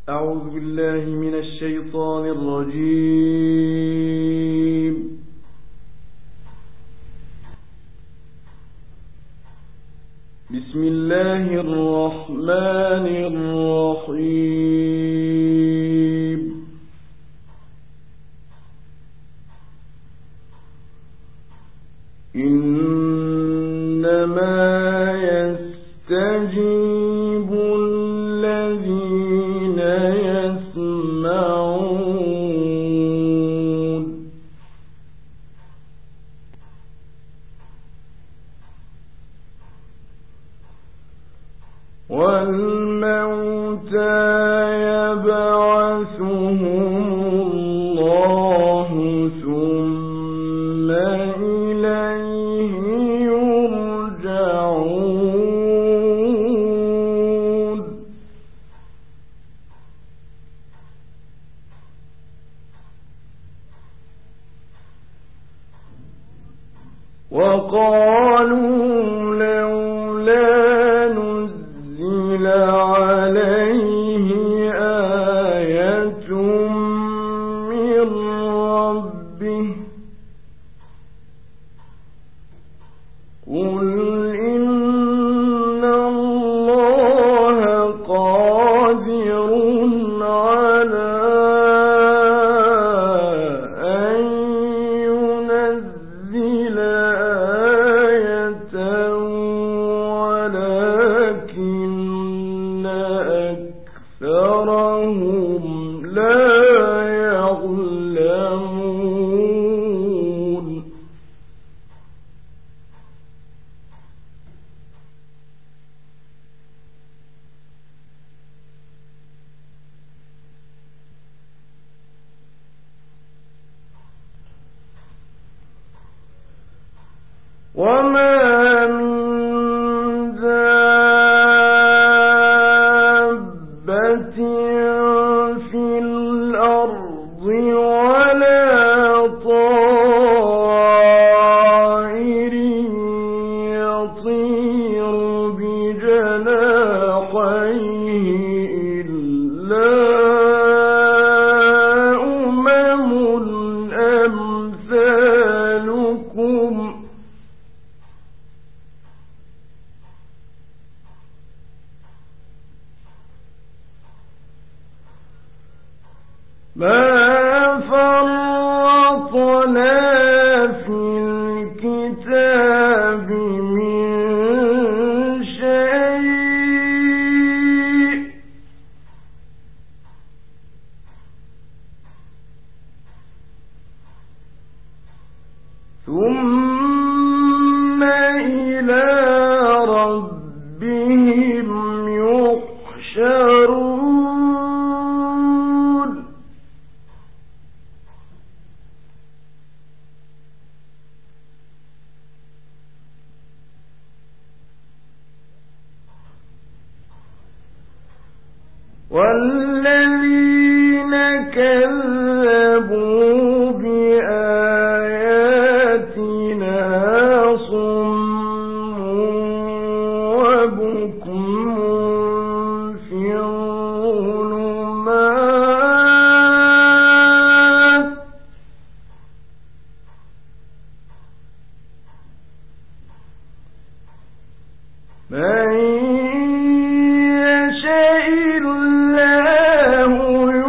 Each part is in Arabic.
أعوذ بالله من الشيطان الرجيم. بسم الله الرحمن الرحيم. إنما يستجيب الذين يسمعون. والموتى يبعثهم الله ثم إليه يرجعون. وقالوا لولا نزل عليه آية من ربه قل إن الله قادر على أن ينزل آية ولكن أكثرهم لا يعلمون. وما من دابة في الأرض ولا طائر يطير بجناحيه إلا أمم أمثالكم ما فرطنا في الكتاب من شيء ثم إلى ربهم يحشرون. والذين كذبوا بآياتنا صم وبكم في الظلمات من يشاء الله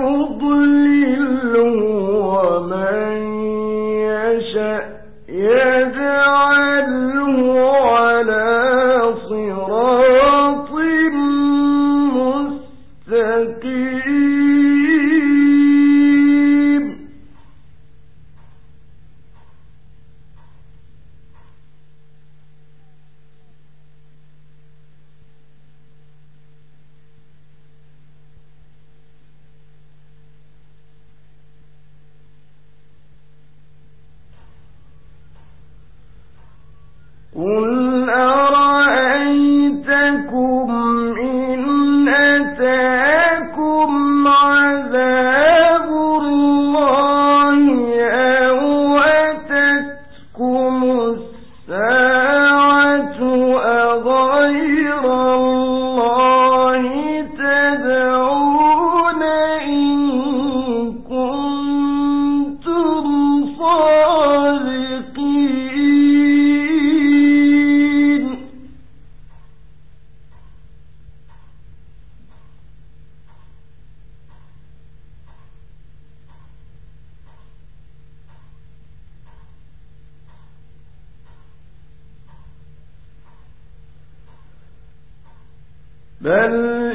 بل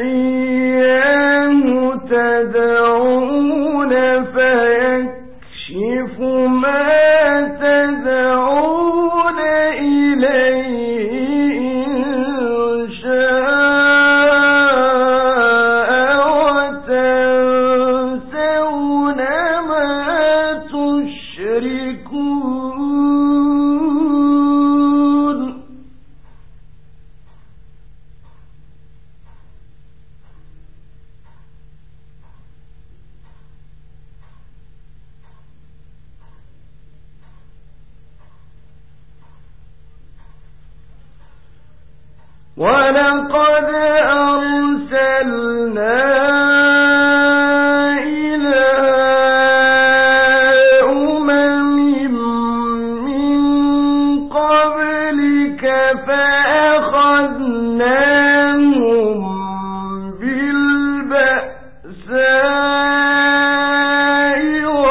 إياه تدعون فيكشف ما تدعون إليه إن شاء وتنسون ما تشركون. ولقد أرسلنا إلى أمم من قبلك فأخذناهم بالبأساء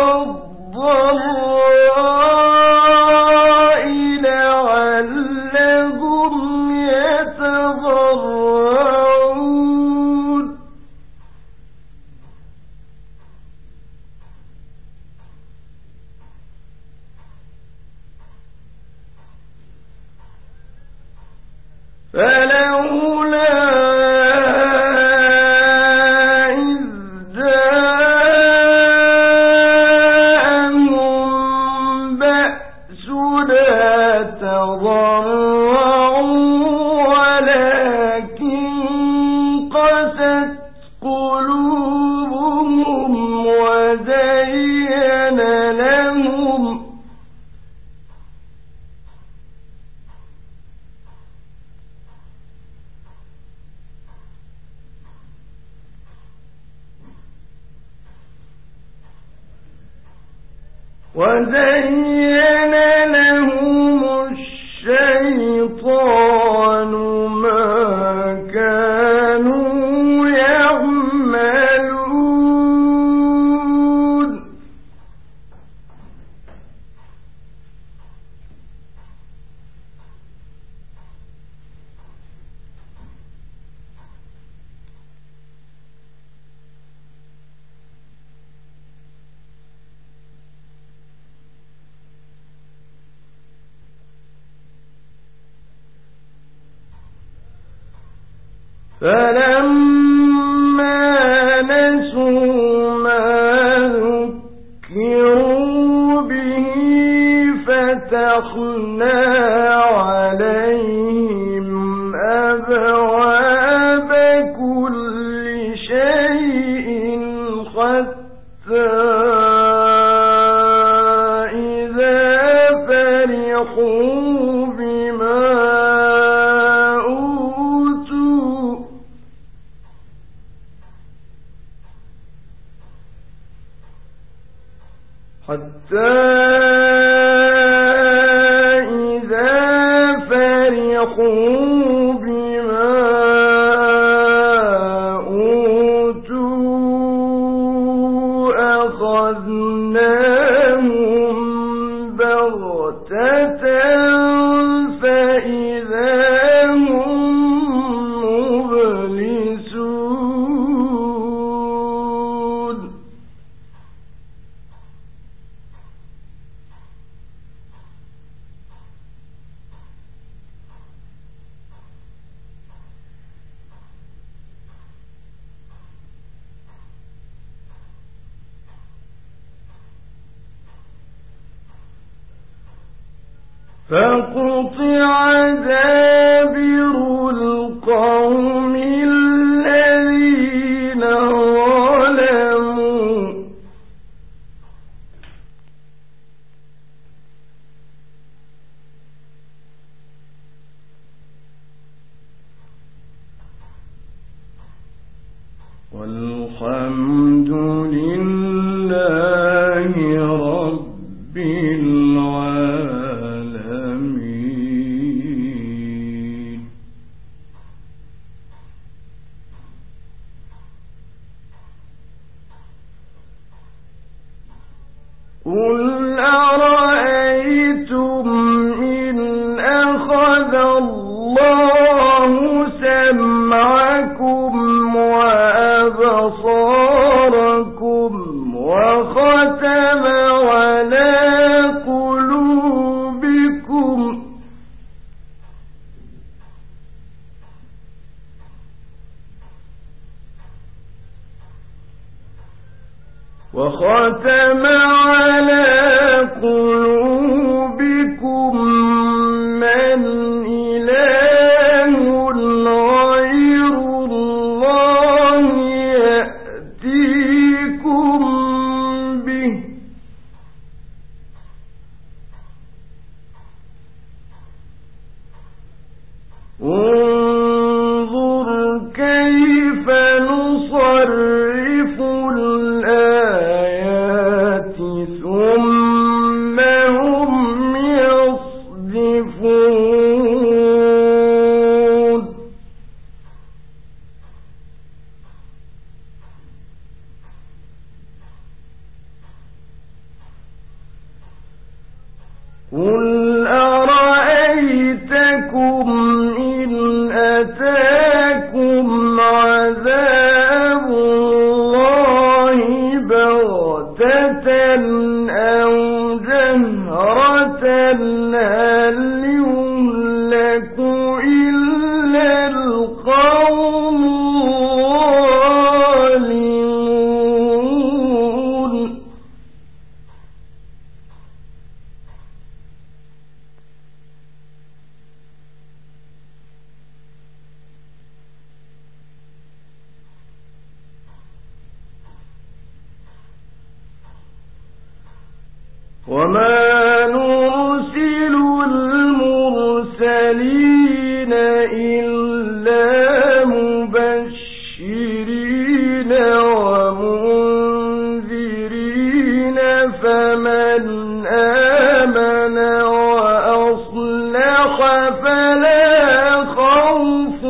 والضراء لعلهم يتضرعون. فلولا إذ جاءهم بأسنا تضرعوا ولكن قست قلوبهم وزين لهم الشيطان ما كانوا يعملون. فلما نسوا ما ذكروا به فتحنا عليهم أبواب كل شيء حتى إذا فرحوا بما أوتوا أخذناهم بغتة فإذا هم مبلسون. فقطع دابر القوم الذين ظلموا والحمد لله رب العالمين. قل أرأيتم إن أخذ الله سمعكم وختم على قلوبكم من إله غير الله يأتيكم به انظر كيف نصرف الآيات ثم هم يصدفون قل أرأيتكم إن أتاكم عذاب الله بغتة أو جهرة هل يهلك إلا القوم الظالمون وما نرسل المرسلين إلا مبشرين ومنذرين فمن آمن وأصلح فلا خوف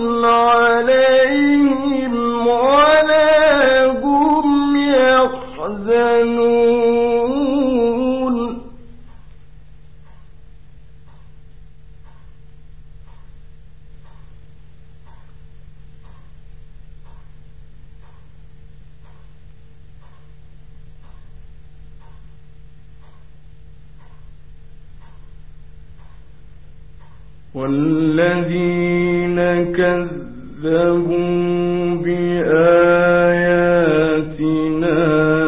عليهم ولا هم يحزنون والذين كذبوا بآياتنا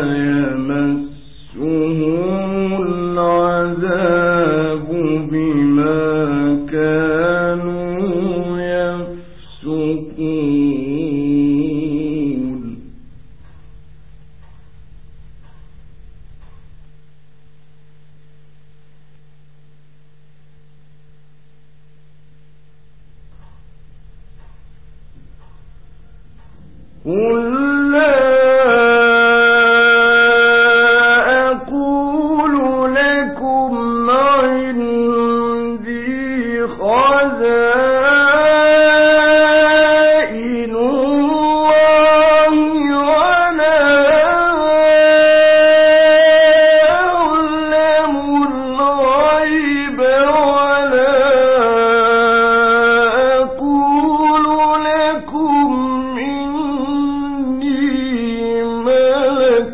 يمسهم العذاب بما كانوا يفسقون قل لا أقول لكم عندي خزائن الله ولا أعلم الغيب ولا أقول لكم إني ملك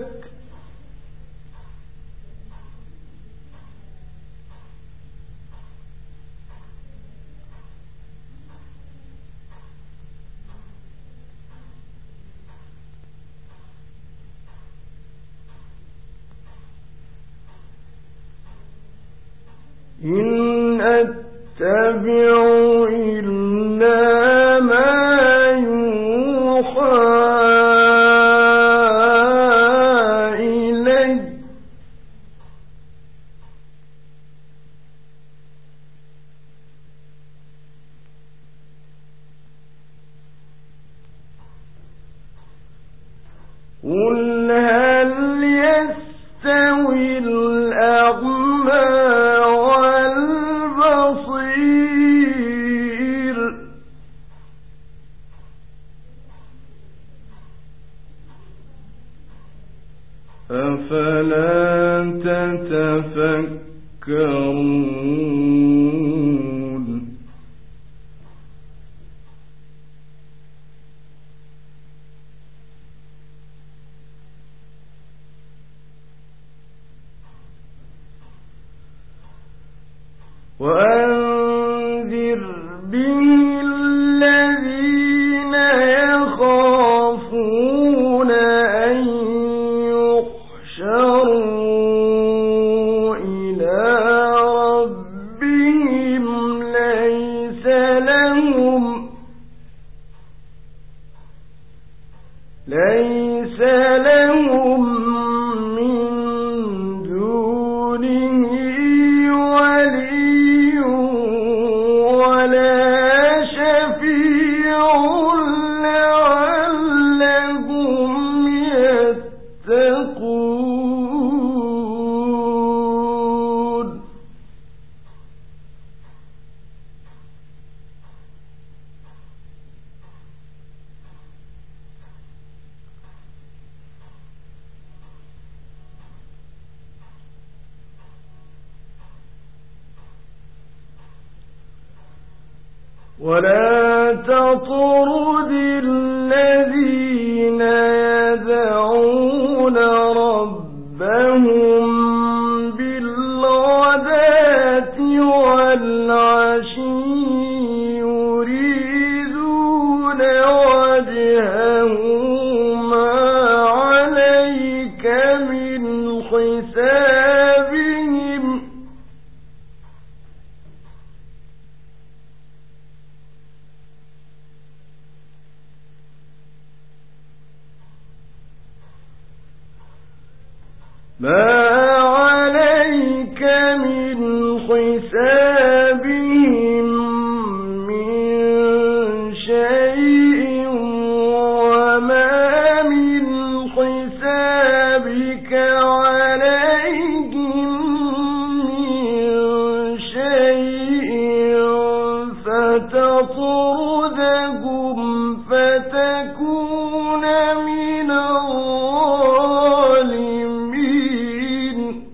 إن أتبع إلا ما يوحى إلي قل هل يستوي الأعمى والبصير أفلا تتفكرون وأنذر به الذين يخافون أن ليس لهم من دونه ولي ولا شفيع لعلهم يتقون. ولا تطرد الذين يدعون ربهم بالغداة والعشي يريدون وجهه ما عليك من حسابهم من شيء وما من حسابك عليهم من شيء فتطردهم فتكون من الظالمين.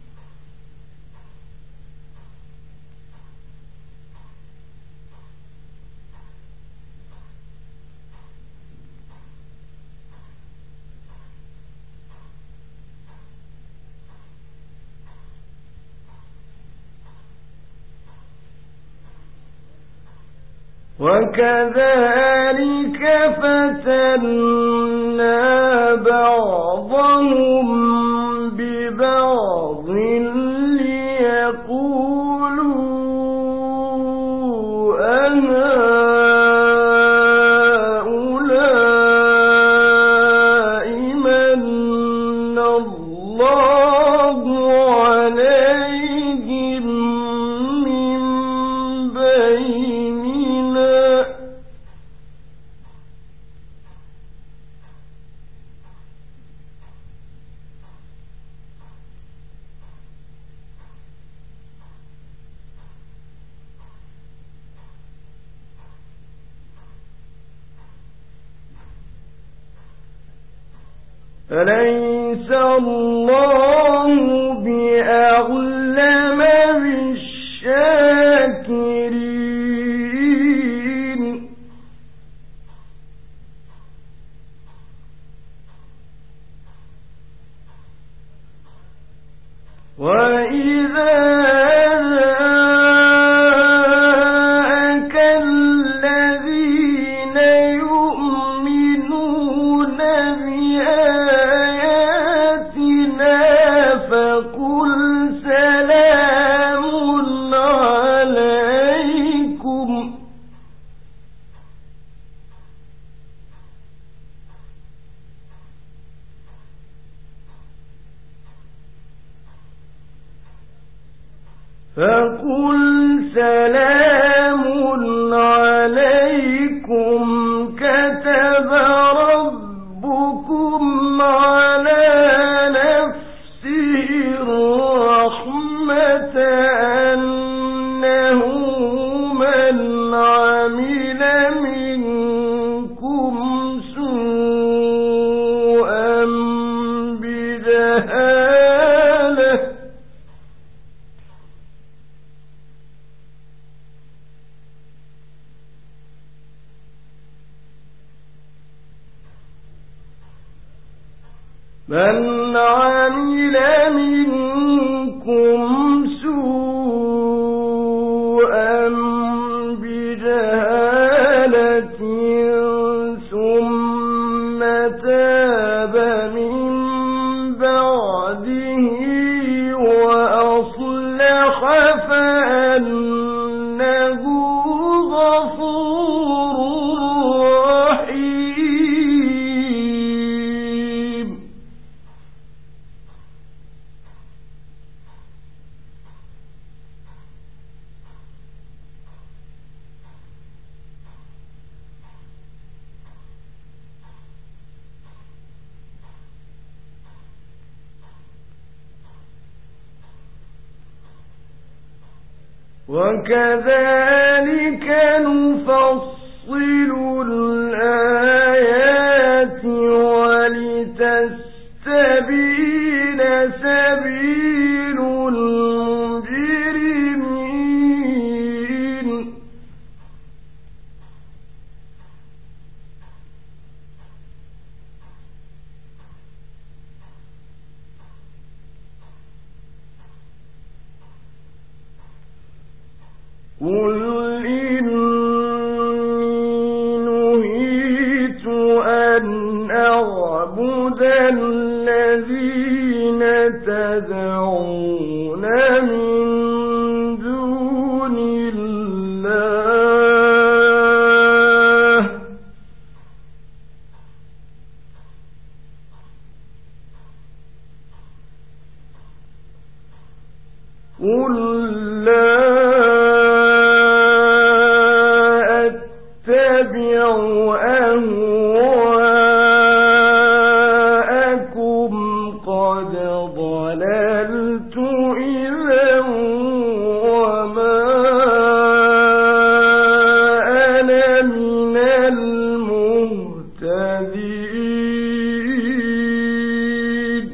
وكذلك فتنا بعضهم ببعض ليقولوا أهؤلاء من الله عليهم من بيننا أليس الله بأعلم بالشاكرين. وإذا جاءك الذين يؤمنون بآياتنا فقل سلام عليكم كتب ربكم على نفسه الرحمة أنه من عمل منكم سوءا بجهالة من عمل منكم سوءا بجهالة ثم تاب من بعده وأصلح فأنه غفور رحيم. وكذلك نفصل الآيات ولتستبين سبيل المجرمين قل إني نهيت أن أعبد الذين تدعون من دون الله قل لا أهواءكم قد ضللت إذا وما أنا من المهتدين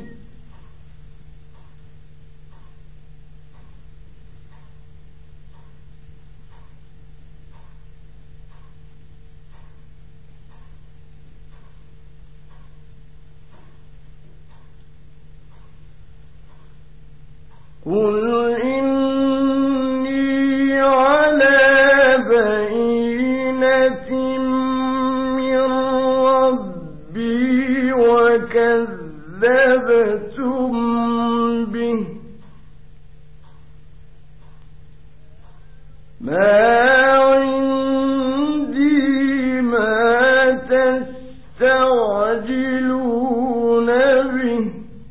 قل إني على بينة من ربي وكذبتم به ما عندي ما تستعجلون به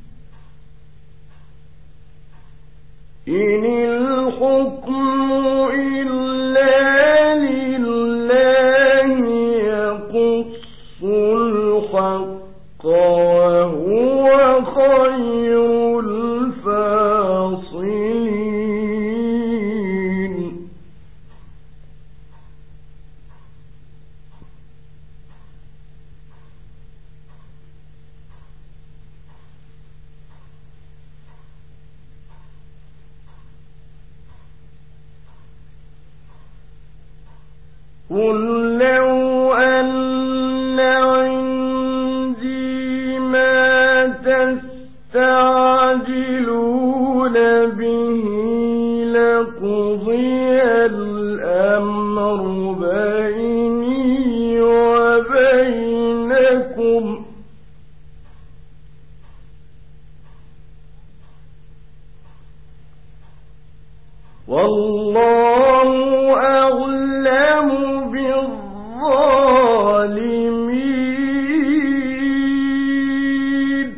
إن الحكم إلا لله يقص الحق وهو خير الفاصلين قل لو أن عندي ما تستعجلون به لقضي الأمر بيني وبينكم والله أعلم بالظالمين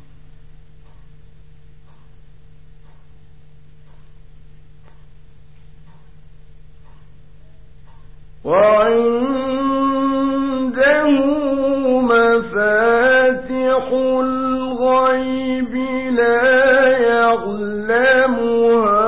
وعنده مفاتح الغيب لا يعلمها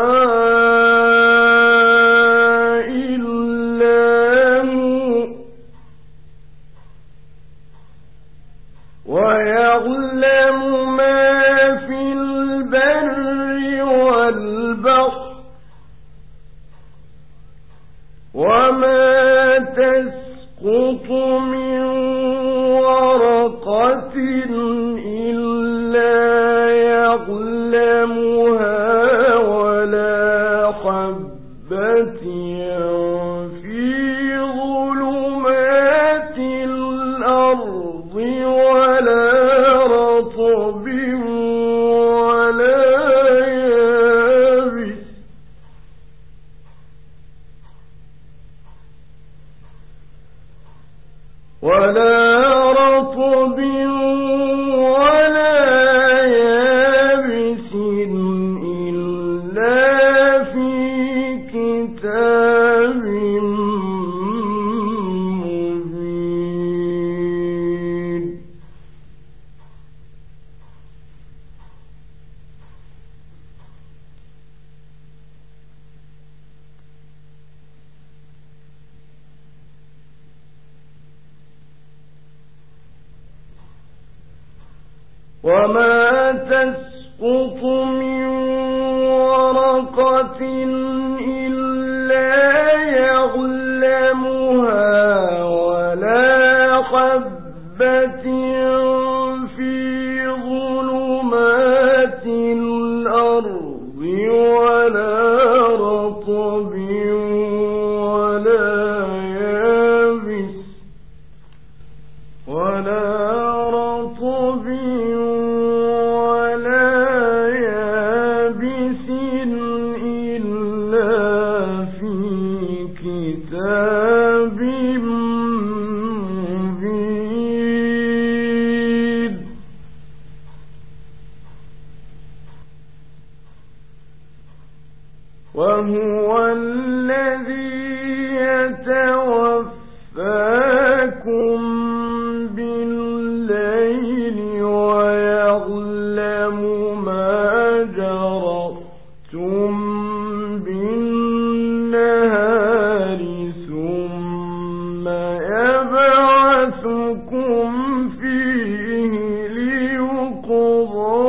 ويعلم ما في البر والبحر وما تسقط من ورقة إلا يعلمها ولا حبة في ظلمات الأرض ولا رطب ولا يابس ولا رطب وما تسقط من ورقة إلا يعلمها ولا حبة في ظلمات الأرض ولا رطب وهو الذي يتوفاكم بالليل ويعلم ما جرحتم بالنهار ثم يبعثكم فيه ليقضى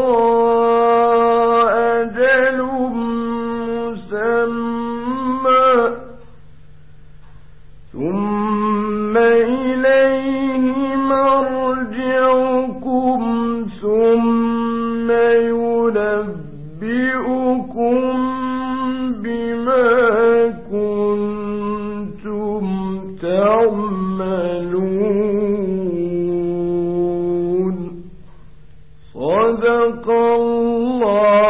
ثم إليه مرجعكم ثم ينبئكم بما كنتم تعملون. صدق الله